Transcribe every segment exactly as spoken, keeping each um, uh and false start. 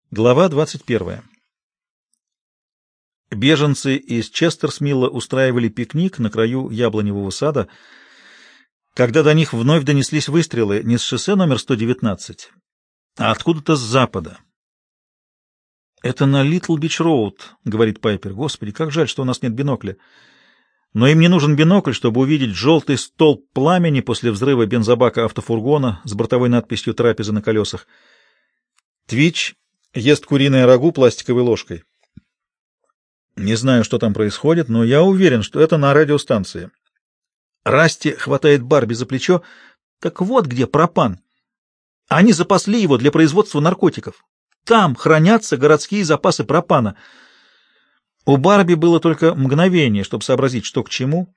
Глава двадцать первая. Беженцы из Честерсмилла устраивали пикник на краю яблоневого сада, когда до них вновь донеслись выстрелы не с шоссе номер сто девятнадцать, а откуда-то с запада. «Это на Литл-Бич-Роуд», — говорит Пайпер. «Господи, как жаль, что у нас нет бинокля. Но им не нужен бинокль, чтобы увидеть желтый столб пламени после взрыва бензобака автофургона с бортовой надписью «Трапеза на колесах». Твич ест куриное рагу пластиковой ложкой. Не знаю, что там происходит, но я уверен, что это на радиостанции. Расти хватает Барби за плечо. Так вот где пропан. Они запасли его для производства наркотиков. Там хранятся городские запасы пропана. У Барби было только мгновение, чтобы сообразить, что к чему.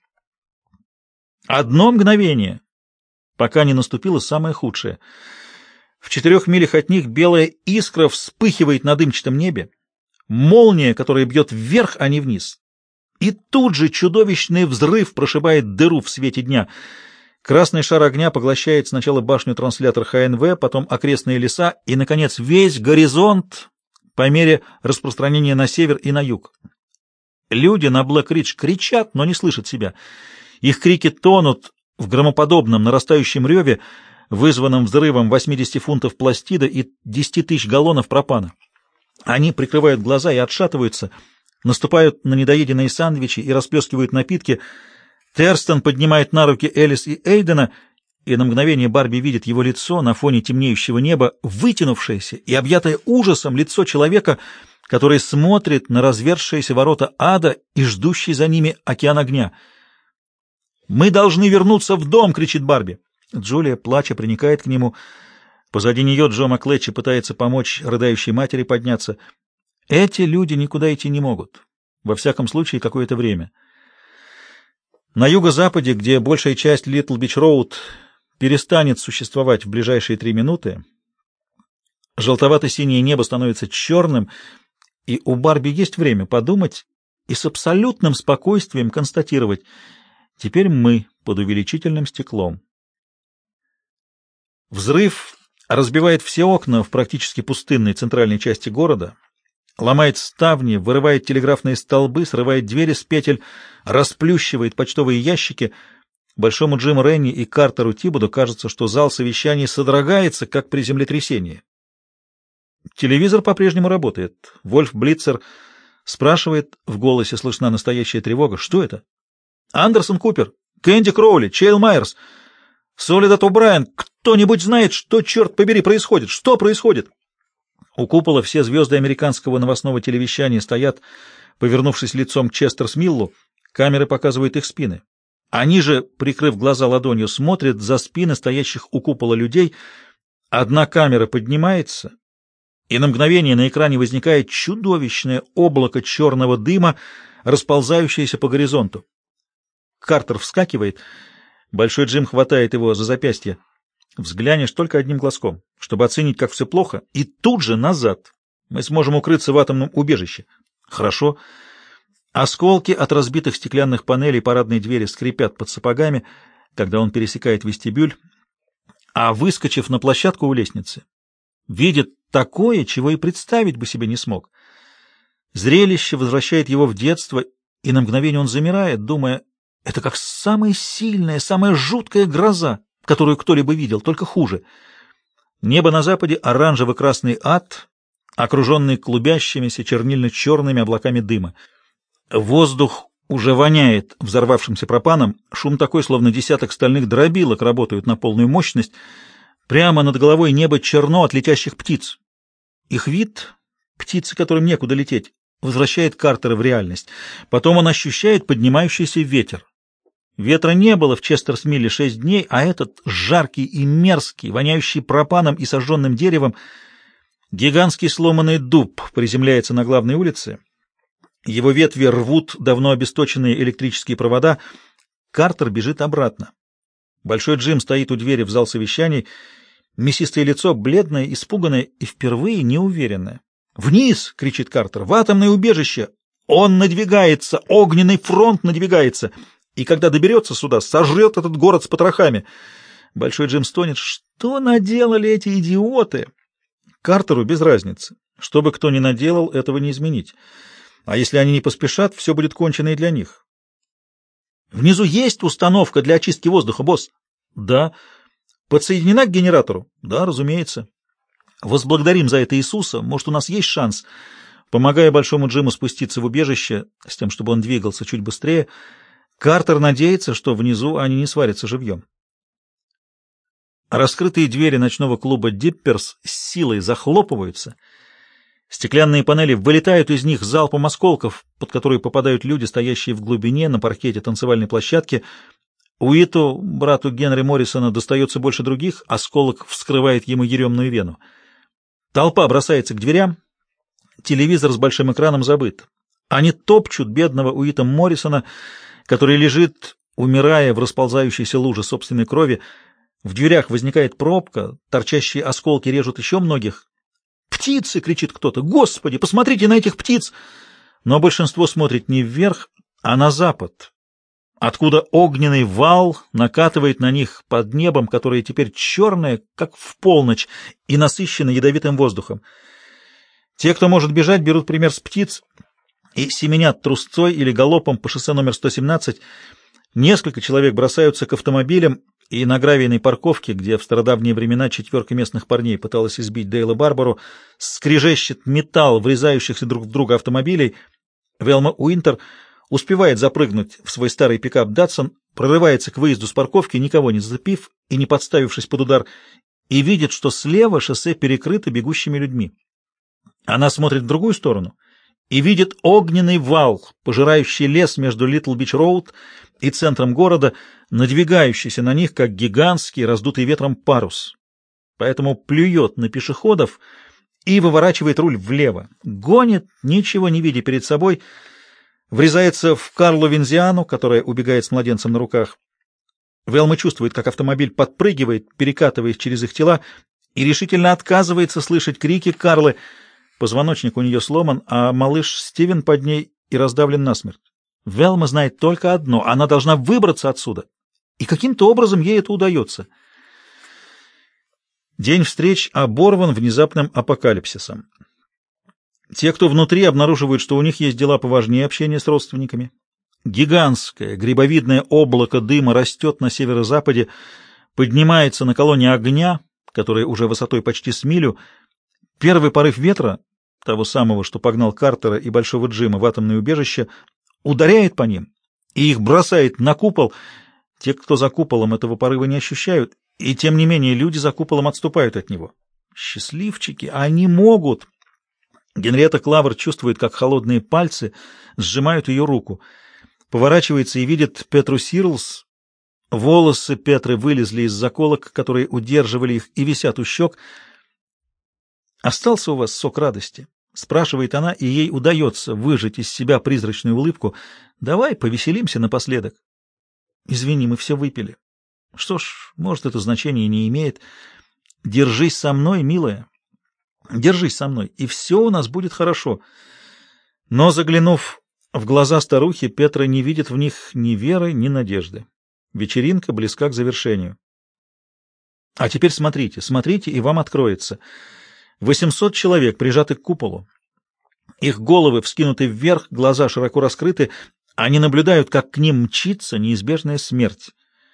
Одно мгновение, пока не наступило самое худшее. В четырех милях от них белая искра вспыхивает на дымчатом небе, молния, которая бьет вверх, а не вниз. И тут же чудовищный взрыв прошибает дыру в свете дня. Красный шар огня поглощает сначала башню-транслятор Ха Эн Вэ, потом окрестные леса и, наконец, весь горизонт по мере распространения на север и на юг. Люди на Блэк-Ридж кричат, но не слышат себя. Их крики тонут в громоподобном нарастающем реве, вызванном взрывом восьмидесяти фунтов пластида и десяти тысяч галлонов пропана. Они прикрывают глаза и отшатываются, наступают на недоеденные сэндвичи и расплескивают напитки. Терстон поднимает на руки Элис и Эйдена, и на мгновение Барби видит его лицо на фоне темнеющего неба, вытянувшееся и объятое ужасом лицо человека, который смотрит на разверзшиеся ворота ада и ждущий за ними океан огня. «Мы должны вернуться в дом!» — кричит Барби. Джулия, плача, приникает к нему. Позади нее Джо Маклетчи пытается помочь рыдающей матери подняться. Эти люди никуда идти не могут. Во всяком случае, какое-то время. На юго-западе, где большая часть Литл-Бич-Роуд перестанет существовать в ближайшие три минуты, желтовато-синее небо становится черным, и у Барби есть время подумать и с абсолютным спокойствием констатировать: теперь мы под увеличительным стеклом. Взрыв разбивает все окна в практически пустынной центральной части города, ломает ставни, вырывает телеграфные столбы, срывает двери с петель, расплющивает почтовые ящики. Большому Джиму Ренни и Картеру Тибуду кажется, что зал совещаний содрогается, как при землетрясении. Телевизор по-прежнему работает. Вольф Блицер спрашивает, в голосе слышна настоящая тревога: «Что это?» «Андерсон Купер, Кэнди Кроули, Чейл Майерс, Солидат О'Брайен, кто-нибудь знает, что, черт побери, происходит? Что происходит?» У купола все звезды американского новостного телевещания стоят, повернувшись лицом к Честерсмиллу. Камеры показывают их спины. Они же, прикрыв глаза ладонью, смотрят за спины стоящих у купола людей. Одна камера поднимается, и на мгновение на экране возникает чудовищное облако черного дыма, расползающееся по горизонту. Картер вскакивает. Большой Джим хватает его за запястье. Взглянешь только одним глазком, чтобы оценить, как все плохо, и тут же назад. Мы сможем укрыться в атомном убежище. Хорошо. Осколки от разбитых стеклянных панелей парадной двери скрипят под сапогами, когда он пересекает вестибюль, а, выскочив на площадку у лестницы, видит такое, чего и представить бы себе не смог. Зрелище возвращает его в детство, и на мгновение он замирает, думая: это как самая сильная, самая жуткая гроза, которую кто-либо видел, только хуже. Небо на западе — оранжево-красный ад, окруженный клубящимися чернильно-черными облаками дыма. Воздух уже воняет взорвавшимся пропаном, шум такой, словно десяток стальных дробилок работают на полную мощность. Прямо над головой небо черно от летящих птиц. Их вид, птицы, которым некуда лететь, возвращает Картера в реальность. Потом он ощущает поднимающийся ветер. Ветра не было в Честерсмилле шесть дней, а этот жаркий и мерзкий, воняющий пропаном и сожженным деревом. Гигантский сломанный дуб приземляется на главной улице. Его ветви рвут давно обесточенные электрические провода. Картер бежит обратно. Большой Джим стоит у двери в зал совещаний. Мясистое лицо, бледное, испуганное и впервые неуверенное. «Вниз!» — кричит Картер. «В атомное убежище! Он надвигается! Огненный фронт надвигается! И когда доберется сюда, сожрет этот город с потрохами!» Большой Джим стонет. «Что наделали эти идиоты?» Картеру без разницы. Что бы кто ни наделал, этого не изменить. А если они не поспешат, все будет кончено и для них. Внизу есть установка для очистки воздуха, босс? Да. Подсоединена к генератору? Да, разумеется. Возблагодарим за это Иисуса. Может, у нас есть шанс. Помогая Большому Джиму спуститься в убежище, с тем, чтобы он двигался чуть быстрее, Картер надеется, что внизу они не сварятся живьем. Раскрытые двери ночного клуба «Дипперс» с силой захлопываются. Стеклянные панели вылетают из них залпом осколков, под которые попадают люди, стоящие в глубине на паркете танцевальной площадки. Уиту, брату Генри Моррисона, достается больше других, осколок вскрывает ему еремную вену. Толпа бросается к дверям. Телевизор с большим экраном забыт. Они топчут бедного Уита Моррисона, который лежит, умирая в расползающейся луже собственной крови. В дверях возникает пробка, торчащие осколки режут еще многих. «Птицы!» — кричит кто-то. «Господи, посмотрите на этих птиц!» Но большинство смотрит не вверх, а на запад, откуда огненный вал накатывает на них под небом, которое теперь черное, как в полночь, и насыщено ядовитым воздухом. Те, кто может бежать, берут пример с птиц и семенят трусцой или галопом по шоссе номер сто семнадцать. Несколько человек бросаются к автомобилям, и на гравийной парковке, где в стародавние времена четверка местных парней пыталась избить Дейла Барбару, скрежещет металл врезающихся друг в друга автомобилей. Велма Уинтер успевает запрыгнуть в свой старый пикап «Датсон», прорывается к выезду с парковки, никого не зацепив и не подставившись под удар, и видит, что слева шоссе перекрыто бегущими людьми. Она смотрит в другую сторону и видит огненный вал, пожирающий лес между Литл-Бич-Роуд и центром города, надвигающийся на них, как гигантский, раздутый ветром парус. Поэтому плюет на пешеходов и выворачивает руль влево. Гонит, ничего не видя перед собой, врезается в Карлу Винзиану, которая убегает с младенцем на руках. Велма чувствует, как автомобиль подпрыгивает, перекатываясь через их тела, и решительно отказывается слышать крики Карлы. Позвоночник у нее сломан, а малыш Стивен под ней и раздавлен насмерть. Велма знает только одно — она должна выбраться отсюда. И каким-то образом ей это удается. День встреч оборван внезапным апокалипсисом. Те, кто внутри, обнаруживают, что у них есть дела поважнее общения с родственниками. Гигантское грибовидное облако дыма растет на северо-западе, поднимается на колонне огня, которая уже высотой почти с милю. Первый порыв ветра, того самого, что погнал Картера и Большого Джима в атомное убежище, ударяет по ним и их бросает на купол. Те, кто за куполом, этого порыва не ощущают, и тем не менее люди за куполом отступают от него. Счастливчики, они могут. Генриетта Клавер чувствует, как холодные пальцы сжимают ее руку. Поворачивается и видит Петру Сирлс. Волосы Петры вылезли из заколок, которые удерживали их, и висят у щек. «Остался у вас сок радости?» — спрашивает она, и ей удается выжать из себя призрачную улыбку. «Давай повеселимся напоследок». «Извини, мы все выпили». «Что ж, может, это значение и не имеет. Держись со мной, милая. Держись со мной, и все у нас будет хорошо». Но, заглянув в глаза старухи, Петра не видит в них ни веры, ни надежды. Вечеринка близка к завершению. А теперь смотрите, смотрите, и вам откроется. Восемьсот человек прижаты к куполу. Их головы вскинуты вверх, глаза широко раскрыты. Они наблюдают, как к ним мчится неизбежная смерть.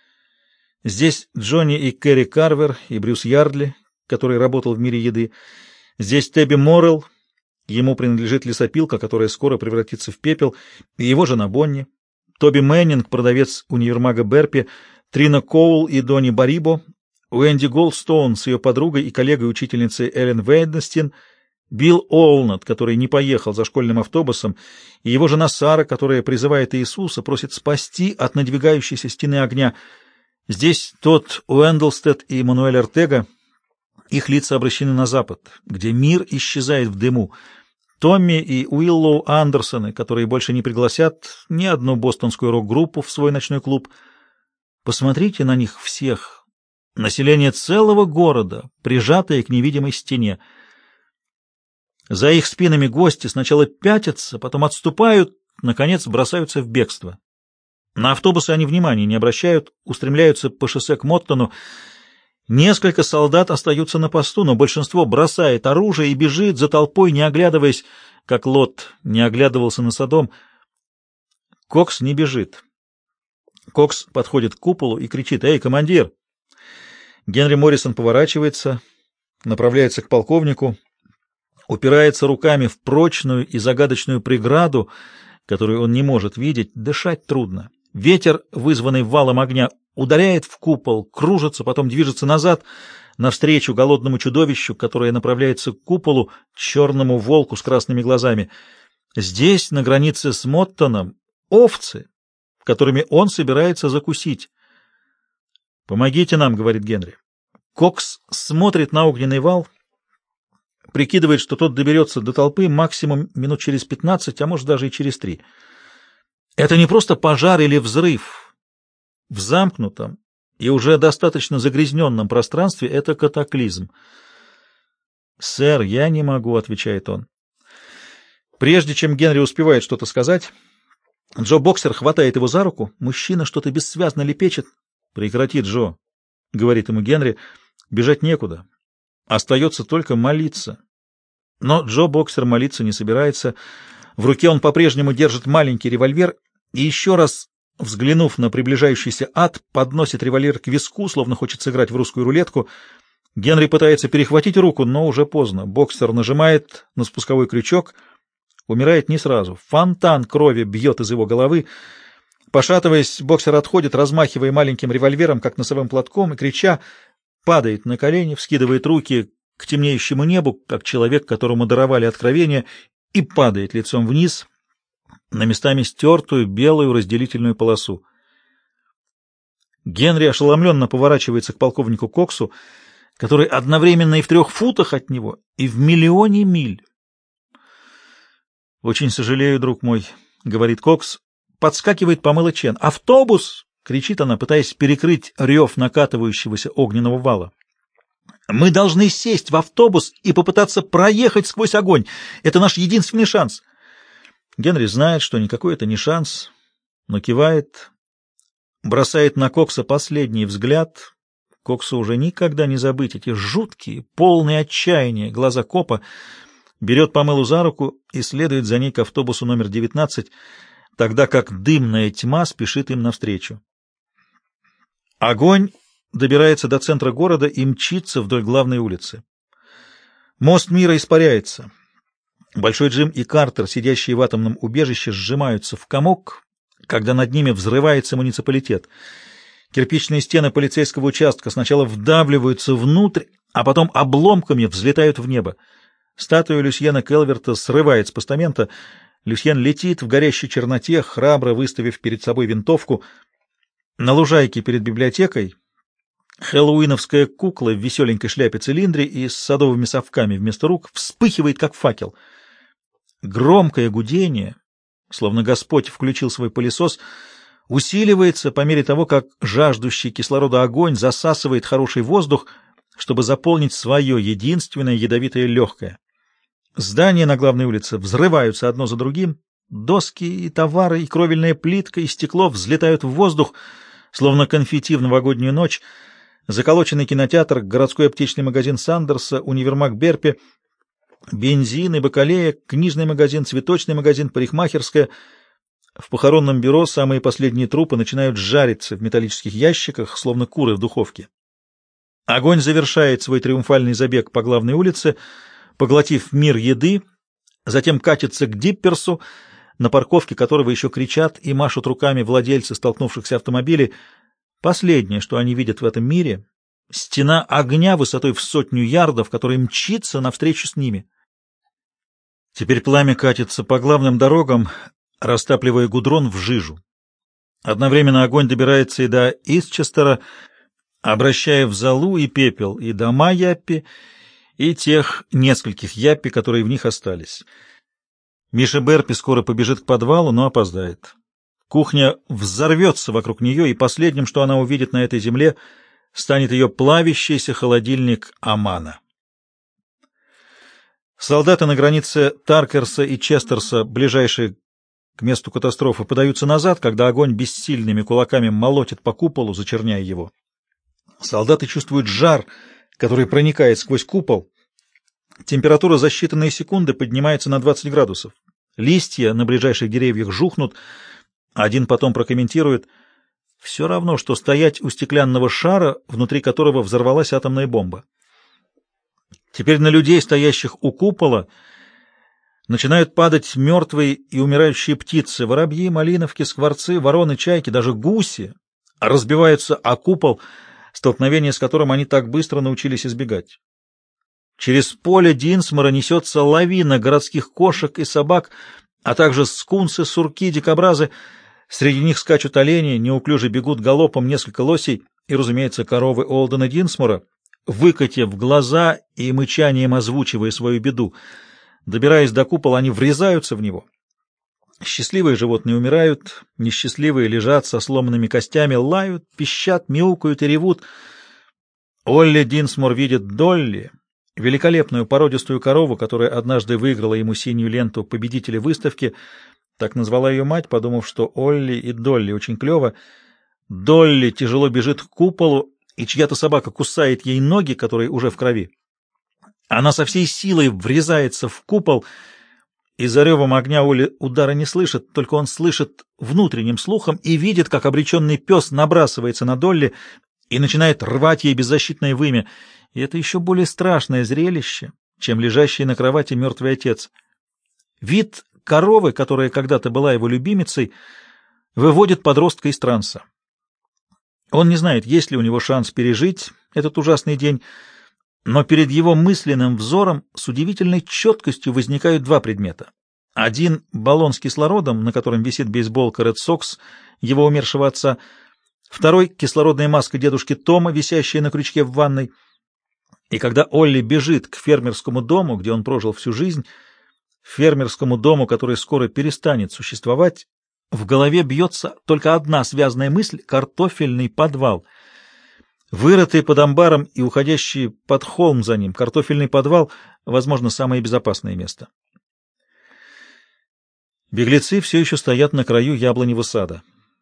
Здесь Джонни и Кэрри Карвер, и Брюс Ярдли, который работал в мире еды. Здесь Тебби Моррелл, ему принадлежит лесопилка, которая скоро превратится в пепел, и его жена Бонни. Тоби Мэннинг, продавец универмага Берпи, Трина Коул и Донни Барибо, Уэнди Голдстоун с ее подругой и коллегой-учительницей Эллен Вейденстин, Билл Олнат, который не поехал за школьным автобусом, и его жена Сара, которая призывает Иисуса, просит спасти от надвигающейся стены огня. Здесь тот Уэндлстед и Мануэль Ортега, их лица обращены на запад, где мир исчезает в дыму. Томми и Уиллоу Андерсоны, которые больше не пригласят ни одну бостонскую рок-группу в свой ночной клуб. Посмотрите на них всех. Население целого города, прижатое к невидимой стене. За их спинами гости сначала пятятся, потом отступают, наконец бросаются в бегство. На автобусы они внимания не обращают, устремляются по шоссе к Моттону. Несколько солдат остаются на посту, но большинство бросает оружие и бежит за толпой, не оглядываясь, как Лот не оглядывался на Содом. Кокс не бежит. Кокс подходит к куполу и кричит: «Эй, командир!» Генри Моррисон поворачивается, направляется к полковнику, упирается руками в прочную и загадочную преграду, которую он не может видеть. Дышать трудно. Ветер, вызванный валом огня, ударяет в купол, кружится, потом движется назад, навстречу голодному чудовищу, которое направляется к куполу, черному волку с красными глазами. Здесь, на границе с Моттоном, овцы, которыми он собирается закусить. «Помогите нам», — говорит Генри. Кокс смотрит на огненный вал, прикидывает, что тот доберется до толпы максимум минут через пятнадцать, а может даже и через три. Это не просто пожар или взрыв. В замкнутом и уже достаточно загрязненном пространстве это катаклизм. «Сэр, я не могу», — отвечает он. Прежде чем Генри успевает что-то сказать, Джо Боксер хватает его за руку. Мужчина что-то бессвязно лепечет. «Прекрати, Джо», — говорит ему Генри, — «бежать некуда. Остается только молиться». Но Джо Боксер молиться не собирается. В руке он по-прежнему держит маленький револьвер и, еще раз взглянув на приближающийся ад, подносит револьвер к виску, словно хочет сыграть в русскую рулетку. Генри пытается перехватить руку, но уже поздно. Боксер нажимает на спусковой крючок. Умирает не сразу. Фонтан крови бьет из его головы. Пошатываясь, Боксер отходит, размахивая маленьким револьвером, как носовым платком, и, крича, падает на колени, вскидывает руки к темнеющему небу, как человек, которому даровали откровение, и падает лицом вниз на местами стертую белую разделительную полосу. Генри ошеломленно поворачивается к полковнику Коксу, который одновременно и в трех футах от него, и в миллионе миль. «Очень сожалею, друг мой», — говорит Кокс. Подскакивает Памела Чен. «Автобус!» — кричит она, пытаясь перекрыть рев накатывающегося огненного вала. «Мы должны сесть в автобус и попытаться проехать сквозь огонь. Это наш единственный шанс». Генри знает, что никакой это не шанс, но кивает, бросает на Кокса последний взгляд. Коксу уже никогда не забыть эти жуткие, полные отчаяния глаза копа. Берет Памелу за руку и следует за ней к автобусу номер девятнадцать, тогда как дымная тьма спешит им навстречу. Огонь добирается до центра города и мчится вдоль главной улицы. Мост мира испаряется. Большой Джим и Картер, сидящие в атомном убежище, сжимаются в комок, когда над ними взрывается муниципалитет. Кирпичные стены полицейского участка сначала вдавливаются внутрь, а потом обломками взлетают в небо. Статуя Люсьена Келверта срывает с постамента. Люсьен летит в горящей черноте, храбро выставив перед собой винтовку. На лужайке перед библиотекой хэллоуиновская кукла в веселенькой шляпе-цилиндре и с садовыми совками вместо рук вспыхивает, как факел. Громкое гудение, словно Господь включил свой пылесос, усиливается по мере того, как жаждущий кислорода огонь засасывает хороший воздух, чтобы заполнить свое единственное ядовитое легкое. Здания на главной улице взрываются одно за другим, доски и товары, и кровельная плитка, и стекло взлетают в воздух, словно конфетти в новогоднюю ночь. Заколоченный кинотеатр, городской аптечный магазин Сандерса, универмаг Берпи, бензин и бакалея, книжный магазин, цветочный магазин, парикмахерская. В похоронном бюро самые последние трупы начинают жариться в металлических ящиках, словно куры в духовке. Огонь завершает свой триумфальный забег по главной улице, поглотив мир еды, затем катится к Дипперсу, на парковке которого еще кричат и машут руками владельцы столкнувшихся автомобилей. Последнее, что они видят в этом мире — стена огня высотой в сотню ярдов, которая мчится навстречу с ними. Теперь пламя катится по главным дорогам, растапливая гудрон в жижу. Одновременно огонь добирается и до Истчестера, обращая в золу и пепел и дома Яппи, и тех нескольких Яппи, которые в них остались. Миша Берпи скоро побежит к подвалу, но опоздает. Кухня взорвется вокруг нее, и последним, что она увидит на этой земле, станет ее плавящийся холодильник Амана. Солдаты на границе Таркерса и Честерса, ближайшие к месту катастрофы, подаются назад, когда огонь бессильными кулаками молотит по куполу, зачерняя его. Солдаты чувствуют жар, который проникает сквозь купол. Температура за считанные секунды поднимается на двадцать градусов. Листья на ближайших деревьях жухнут. Один потом прокомментирует: «Все равно, что стоять у стеклянного шара, внутри которого взорвалась атомная бомба». Теперь на людей, стоящих у купола, начинают падать мертвые и умирающие птицы, воробьи, малиновки, скворцы, вороны, чайки, даже гуси разбиваются о купол, столкновение с которым они так быстро научились избегать. Через поле Динсмора несется лавина городских кошек и собак, а также скунсы, сурки, дикобразы. Среди них скачут олени, неуклюже бегут галопом несколько лосей и, разумеется, коровы Олдена Динсмора, выкатив глаза и мычанием озвучивая свою беду. Добираясь до купола, они врезаются в него. Счастливые животные умирают, несчастливые лежат со сломанными костями, лают, пищат, мяукают и ревут. Олли Динсмор видит Долли, великолепную породистую корову, которая однажды выиграла ему синюю ленту победителя выставки. Так назвала ее мать, подумав, что Олли и Долли очень клево. Долли тяжело бежит к куполу, и чья-то собака кусает ей ноги, которые уже в крови. Она со всей силой врезается в купол, и за ревом огня Олли удара не слышит, только он слышит внутренним слухом и видит, как обреченный пес набрасывается на Долли и начинает рвать ей беззащитное вымя. И это еще более страшное зрелище, чем лежащий на кровати мертвый отец. Вид коровы, которая когда-то была его любимицей, выводит подростка из транса. Он не знает, есть ли у него шанс пережить этот ужасный день, но перед его мысленным взором с удивительной четкостью возникают два предмета. Один — баллон с кислородом, на котором висит бейсболка Ред Сокс, его умершего отца. Второй — кислородная маска дедушки Тома, висящая на крючке в ванной. И когда Олли бежит к фермерскому дому, где он прожил всю жизнь, фермерскому дому, который скоро перестанет существовать, в голове бьется только одна связанная мысль — картофельный подвал. Вырытый под амбаром и уходящий под холм за ним картофельный подвал, возможно, самое безопасное место. Беглецы все еще стоят на краю яблоневого сада.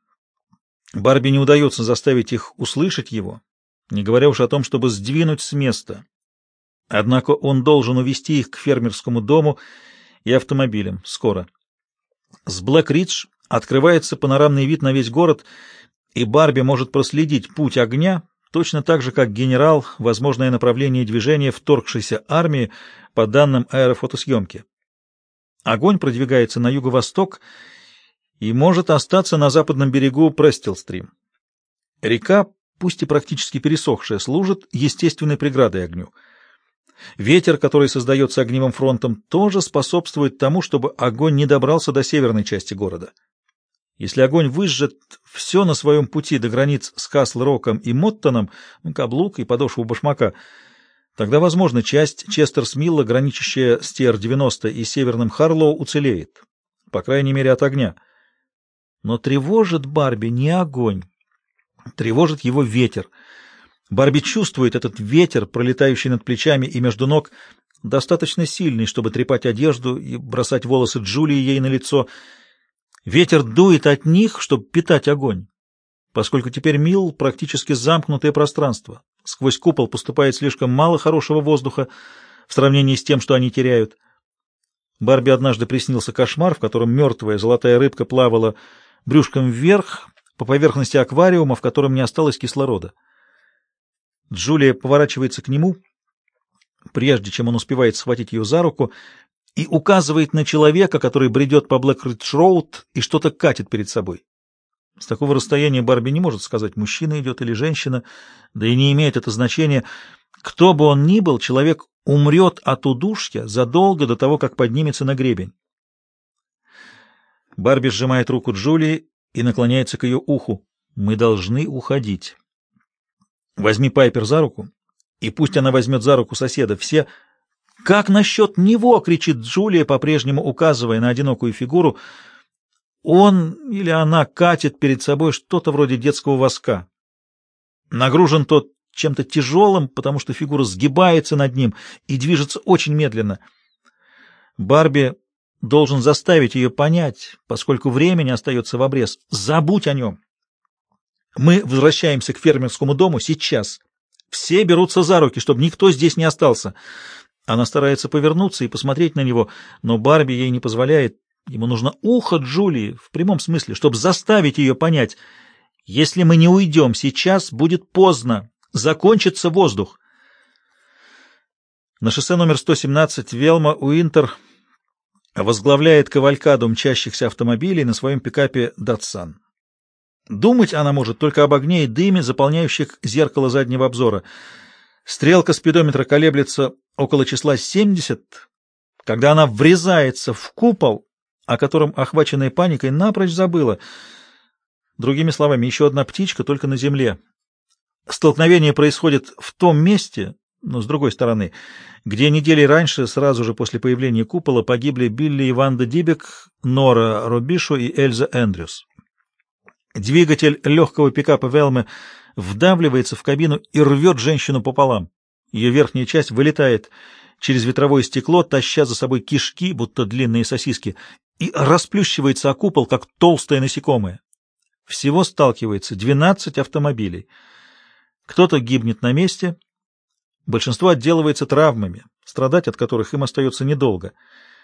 Барби не удается заставить их услышать его, не говоря уж о том, чтобы сдвинуть с места. Однако он должен увести их к фермерскому дому и автомобилям скоро. С Блэк-Ридж открывается панорамный вид на весь город, и Барби может проследить путь огня, точно так же, как генерал, возможное направление движения вторгшейся армии по данным аэрофотосъемки. Огонь продвигается на юго-восток и может остаться на западном берегу Престил-стрим. Река, пусть и практически пересохшая, служит естественной преградой огню. Ветер, который создается огневым фронтом, тоже способствует тому, чтобы огонь не добрался до северной части города. Если огонь выжжет все на своем пути до границ с Касл-Роком и Моттоном, каблук и подошву башмака, тогда, возможно, часть Честерс-Милла, граничащая с Ти Ар девяносто и северным Харлоу, уцелеет, по крайней мере, от огня. Но тревожит Барби не огонь, тревожит его ветер. Барби чувствует этот ветер, пролетающий над плечами и между ног, достаточно сильный, чтобы трепать одежду и бросать волосы Джулии ей на лицо. Ветер дует от них, чтобы питать огонь, поскольку теперь Милл практически замкнутое пространство. Сквозь купол поступает слишком мало хорошего воздуха в сравнении с тем, что они теряют. Барби однажды приснился кошмар, в котором мертвая золотая рыбка плавала брюшком вверх по поверхности аквариума, в котором не осталось кислорода. Джулия поворачивается к нему, прежде чем он успевает схватить ее за руку, и указывает на человека, который бредет по Блэк-Ридж-Роуд и что-то катит перед собой. С такого расстояния Барби не может сказать, мужчина идет или женщина, да и не имеет это значения. Кто бы он ни был, человек умрет от удушья задолго до того, как поднимется на гребень. Барби сжимает руку Джулии и наклоняется к ее уху. «Мы должны уходить. Возьми Пайпер за руку, и пусть она возьмет за руку соседа. Все...» «Как насчет него?» — кричит Джулия, по-прежнему указывая на одинокую фигуру. Он или она катит перед собой что-то вроде детского воска. Нагружен тот чем-то тяжелым, потому что фигура сгибается над ним и движется очень медленно. Барби должен заставить ее понять, поскольку времени остается в обрез. Забудь о нем. Мы возвращаемся к фермерскому дому сейчас. Все берутся за руки, чтобы никто здесь не остался. Она старается повернуться и посмотреть на него, но Барби ей не позволяет. Ему нужно ухо Джулии, в прямом смысле, чтобы заставить ее понять. Если мы не уйдем сейчас, будет поздно. Закончится воздух. На шоссе номер сто семнадцать Велма Уинтер возглавляет кавалькаду мчащихся автомобилей на своем пикапе «Датсан». Думать она может только об огне и дыме, заполняющих зеркало заднего обзора. Стрелка спидометра колеблется около числа семьдесят, когда она врезается в купол, о котором, охваченная паникой, напрочь забыла. Другими словами, еще одна птичка только на земле. Столкновение происходит в том месте, но с другой стороны, где недели раньше, сразу же после появления купола, погибли Билли и Ванда Дибек, Нора Робишо и Эльза Эндрюс. Двигатель легкого пикапа Велмы вдавливается в кабину и рвет женщину пополам. Ее верхняя часть вылетает через ветровое стекло, таща за собой кишки, будто длинные сосиски, и расплющивается о купол, как толстое насекомое. Всего сталкивается двенадцать автомобилей. Кто-то гибнет на месте, большинство отделывается травмами, страдать от которых им остается недолго.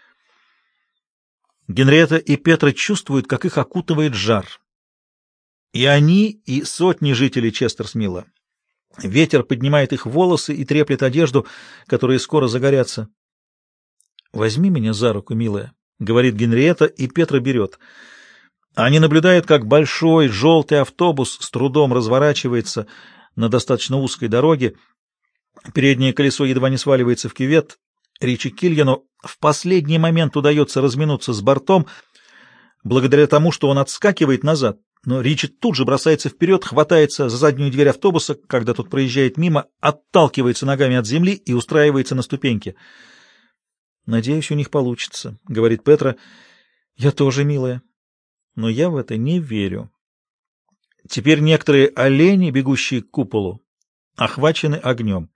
Генриетта и Петра чувствуют, как их окутывает жар. И они, и сотни жителей Честерсмилла. Ветер поднимает их волосы и треплет одежду, которые скоро загорятся. «Возьми меня за руку, милая», — говорит Генриетта, и Петра берет. Они наблюдают, как большой желтый автобус с трудом разворачивается на достаточно узкой дороге. Переднее колесо едва не сваливается в кювет. Ричи Кильяну в последний момент удается разминуться с бортом, благодаря тому, что он отскакивает назад. Но Ричи тут же бросается вперед, хватается за заднюю дверь автобуса, когда тот проезжает мимо, отталкивается ногами от земли и устраивается на ступеньке. «Надеюсь, у них получится», — говорит Петра. «Я тоже, милая, но я в это не верю». Теперь некоторые олени, бегущие к куполу, охвачены огнем.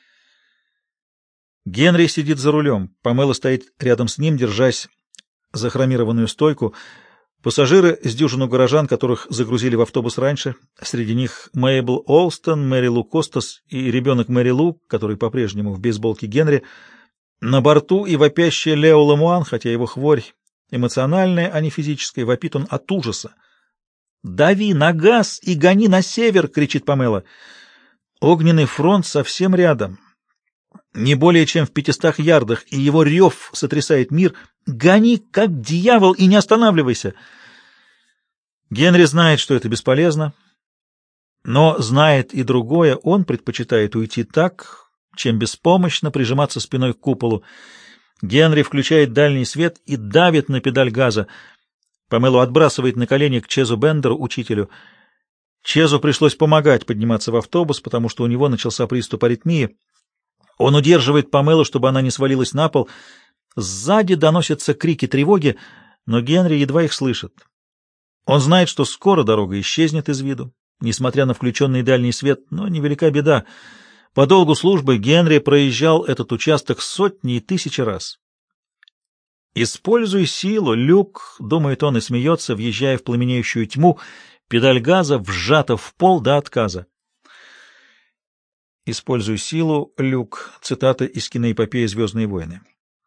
Генри сидит за рулем, Памела стоит рядом с ним, держась за хромированную стойку. Пассажиры с дюжину горожан, которых загрузили в автобус раньше, среди них Мейбл Олстон, Мэри Лу Костас и ребенок Мэри Лу, который по-прежнему в бейсболке Генри. На борту и вопящая Лео Ламуан, хотя его хворь эмоциональная, а не физическая, вопит он от ужаса. «Дави на газ и гони на север!» — кричит Памела. Огненный фронт совсем рядом, не более чем в пятистах ярдах, и его рев сотрясает мир. «Гони, как дьявол, и не останавливайся!» Генри знает, что это бесполезно, но знает и другое. Он предпочитает уйти так, чем беспомощно прижиматься спиной к куполу. Генри включает дальний свет и давит на педаль газа. Памелу отбрасывает на колени к Чезу Бендеру, учителю. Чезу пришлось помогать подниматься в автобус, потому что у него начался приступ аритмии. Он удерживает Памелу, чтобы она не свалилась на пол. Сзади доносятся крики тревоги, но Генри едва их слышит. Он знает, что скоро дорога исчезнет из виду, несмотря на включенный дальний свет, но невелика беда. По долгу службы Генри проезжал этот участок сотни и тысячи раз. «Используй силу, Люк», — думает он и смеется, въезжая в пламенеющую тьму, педаль газа вжата в пол до отказа. «Используй силу, Люк», цитата из киноэпопеи «Звездные войны».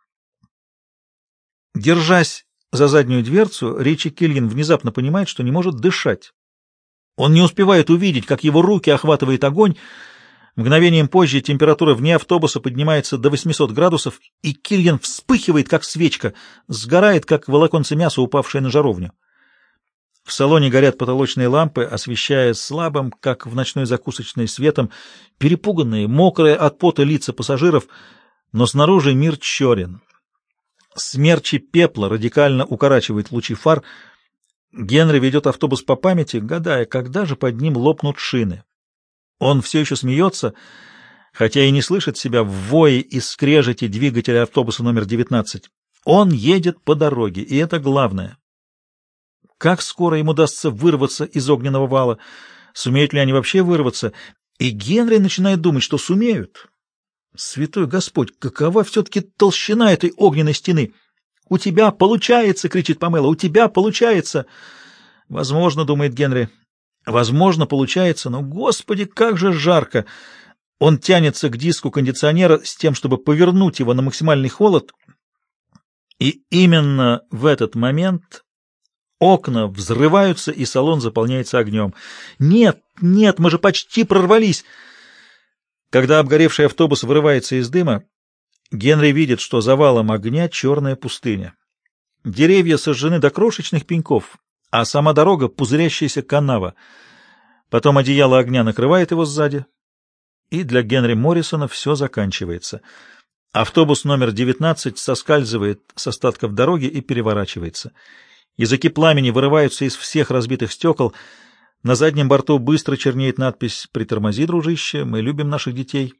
Держась за заднюю дверцу, Ричи Кильян внезапно понимает, что не может дышать. Он не успевает увидеть, как его руки охватывает огонь. Мгновением позже температура вне автобуса поднимается до восьмисот градусов, и Кильян вспыхивает, как свечка, сгорает, как волоконце мяса, упавшее на жаровню. В салоне горят потолочные лампы, освещая слабым, как в ночной закусочной, светом перепуганные, мокрые от пота лица пассажиров, но снаружи мир черен. Смерчи пепла радикально укорачивают лучи фар. Генри ведет автобус по памяти, гадая, когда же под ним лопнут шины. Он все еще смеется, хотя и не слышит себя в вое и скрежете двигателя автобуса номер девятнадцать. Он едет по дороге, и это главное. Как скоро ему удастся вырваться из огненного вала? Сумеют ли они вообще вырваться? И Генри начинает думать, что сумеют. Святой Господь, какова все-таки толщина этой огненной стены? «У тебя получается!» — кричит Памела. «У тебя получается!» Возможно, думает Генри. Возможно, получается, но, господи, как же жарко! Он тянется к диску кондиционера с тем, чтобы повернуть его на максимальный холод, и именно в этот момент окна взрываются, и салон заполняется огнем. «Нет, нет, мы же почти прорвались!» Когда обгоревший автобус вырывается из дыма, Генри видит, что за валом огня черная пустыня. Деревья сожжены до крошечных пеньков, а сама дорога — пузырящаяся канава. Потом одеяло огня накрывает его сзади, и для Генри Моррисона все заканчивается. Автобус номер девятнадцать соскальзывает с остатков дороги и переворачивается. Языки пламени вырываются из всех разбитых стекол. На заднем борту быстро чернеет надпись «Притормози, дружище, мы любим наших детей».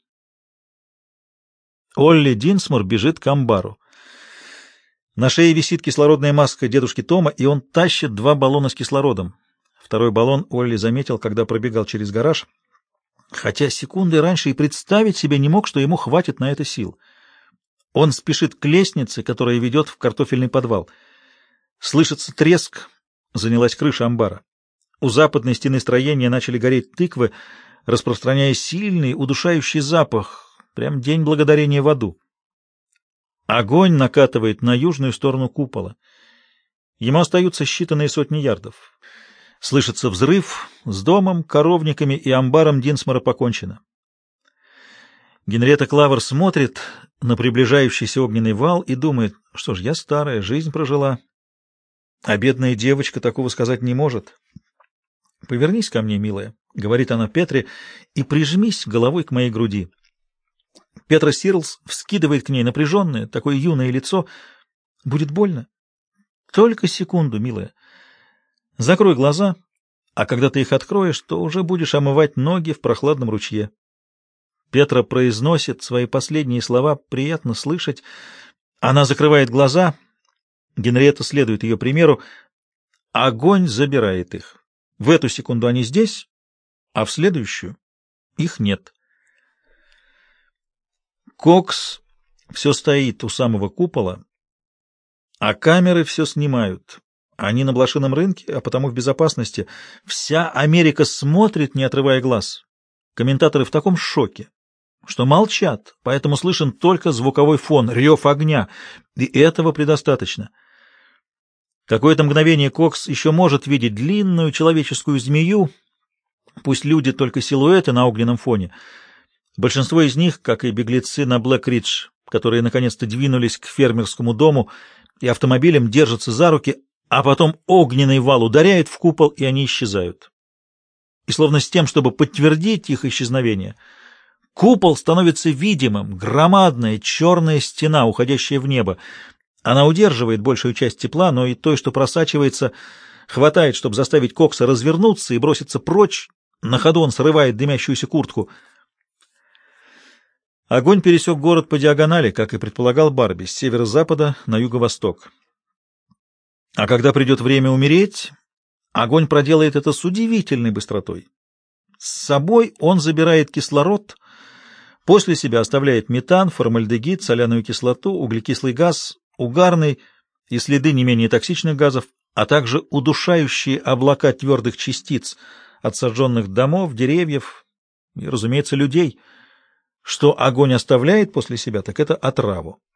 Олли Динсмор бежит к амбару. На шее висит кислородная маска дедушки Тома, и он тащит два баллона с кислородом. Второй баллон Олли заметил, когда пробегал через гараж, хотя секунды раньше и представить себе не мог, что ему хватит на это сил. Он спешит к лестнице, которая ведет в картофельный подвал. Слышится треск, занялась крыша амбара. У западной стены строения начали гореть тыквы, распространяя сильный, удушающий запах, прям день благодарения в аду. Огонь накатывает на южную сторону купола. Ему остаются считанные сотни ярдов. Слышится взрыв, с домом, коровниками и амбаром Динсмора покончено. Генриетта Клавер смотрит на приближающийся огненный вал и думает, что ж, я старая, жизнь прожила, а бедная девочка такого сказать не может. «Повернись ко мне, милая», — говорит она Петре, — «и прижмись головой к моей груди». Петра Сирлс вскидывает к ней напряженное, такое юное лицо. «Будет больно?» «Только секунду, милая. Закрой глаза, а когда ты их откроешь, то уже будешь омывать ноги в прохладном ручье». Петра произносит свои последние слова, приятно слышать. Она закрывает глаза. Генриетта следует ее примеру. Огонь забирает их. В эту секунду они здесь, а в следующую их нет. Кокс все стоит у самого купола, а камеры все снимают. Они на блошином рынке, а потому в безопасности. Вся Америка смотрит, не отрывая глаз. Комментаторы в таком шоке, что молчат, поэтому слышен только звуковой фон, рев огня, и этого предостаточно. Какое-то мгновение Кокс еще может видеть длинную человеческую змею, пусть люди только силуэты на огненном фоне. Большинство из них, как и беглецы на Блэк-Ридж, которые наконец-то двинулись к фермерскому дому и автомобилям, держатся за руки, а потом огненный вал ударяет в купол, и они исчезают. И словно с тем, чтобы подтвердить их исчезновение, купол становится видимым, громадная черная стена, уходящая в небо. Она удерживает большую часть тепла, но и той, что просачивается, хватает, чтобы заставить Кокса развернуться и броситься прочь. На ходу он срывает дымящуюся куртку. Огонь пересек город по диагонали, как и предполагал Барби, с северо-запада на юго-восток. А когда придет время умереть, огонь проделает это с удивительной быстротой. С собой он забирает кислород, после себя оставляет метан, формальдегид, соляную кислоту, углекислый газ, угарный и следы не менее токсичных газов, а также удушающие облака твердых частиц от сожженных домов, деревьев и, разумеется, людей. Что огонь оставляет после себя, так это отраву.